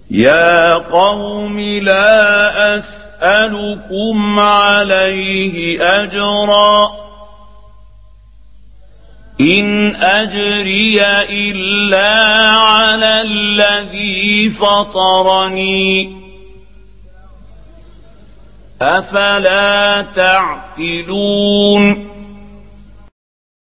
يا قوم لا أسألكم عليه أجرا إن أجري إلا على الذي فطرني أفلا تعقلون